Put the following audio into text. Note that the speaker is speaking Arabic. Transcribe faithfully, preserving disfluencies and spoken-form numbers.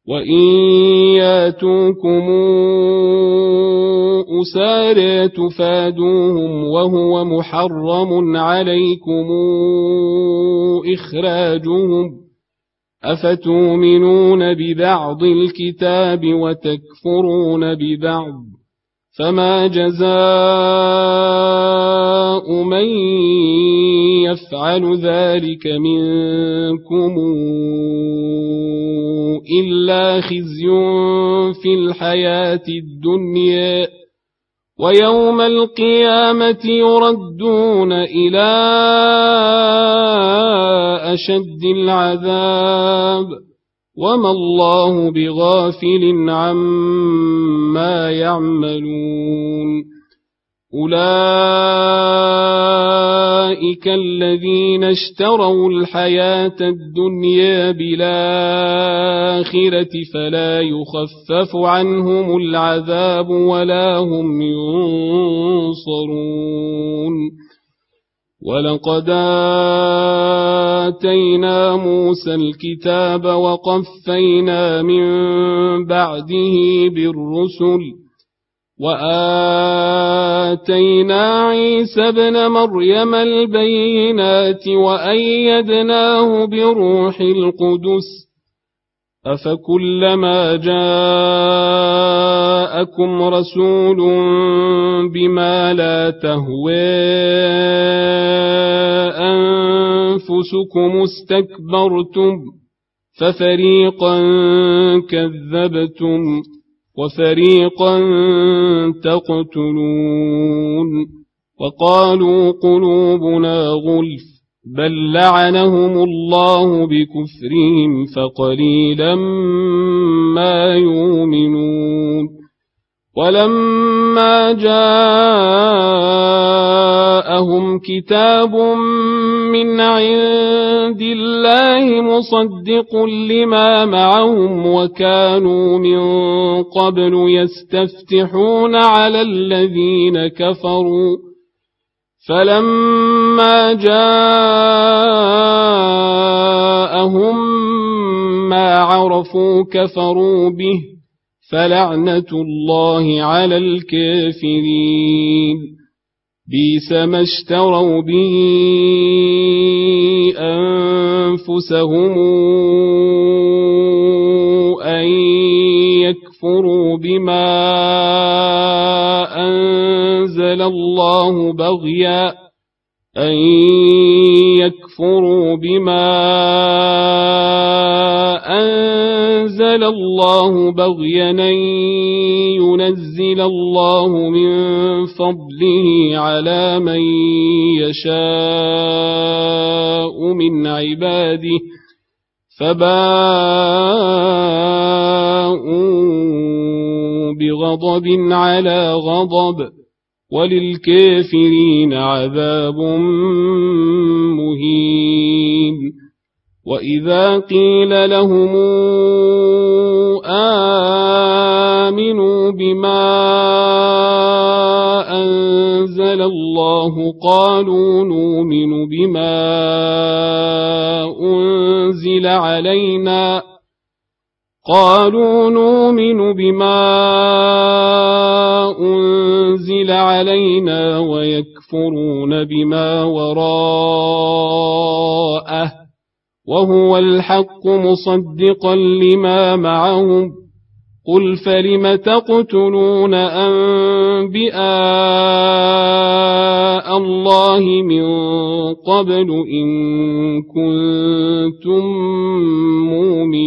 وإن ياتوكم أسارى تفادوهم وهو محرم عليكم إخراجهم أفتؤمنون ببعض الكتاب وتكفرون ببعض فما جزاء من يفعل ذلك منكم إلا خزي في الحياة الدنيا ويوم القيامة يردون إلى أشد العذاب وما الله بغافل عما يعملون أولئك الذين اشتروا الحياة الدنيا بالآخرة فلا يخفف عنهم العذاب ولا هم ينصرون ولقد آتينا موسى الكتاب وقفينا من بعده بالرسل وآتينا عيسى ابن مريم البينات وأيدناه بروح القدس أفكلما جاءكم رسول بما لا تهوى أنفسكم استكبرتم ففريقا كذبتم وفريقا تقتلون وقالوا قلوبنا غلف بل لعنهم الله بكفرهم فقليلا ما يؤمنون ولما جاءهم كتاب من عند الله مصدق لما معهم وكانوا من قبل يستفتحون على الذين كفروا فلما جاءهم ما عرفوا كفروا به فلعنة الله على الكافرين بئس ما اشتروا به أنفسهم أن يكفروا بما أنزل الله بغيا أن يكفروا بما أنزل الله بغيا أن ينزل الله من فضله على من يشاء من عباده فباءوا بغضب على غضب وللكافرين عذاب مهين وإذا قيل لهم آمنوا بما أنزل الله قالوا نؤمن بما أنزل علينا قالوا نؤمن بما أنزل علينا ويكفرون بما وراءه وهو الحق مصدقا لما معهم قل فلم تقتلون أنبياء الله من قبل إن كنتم مؤمنين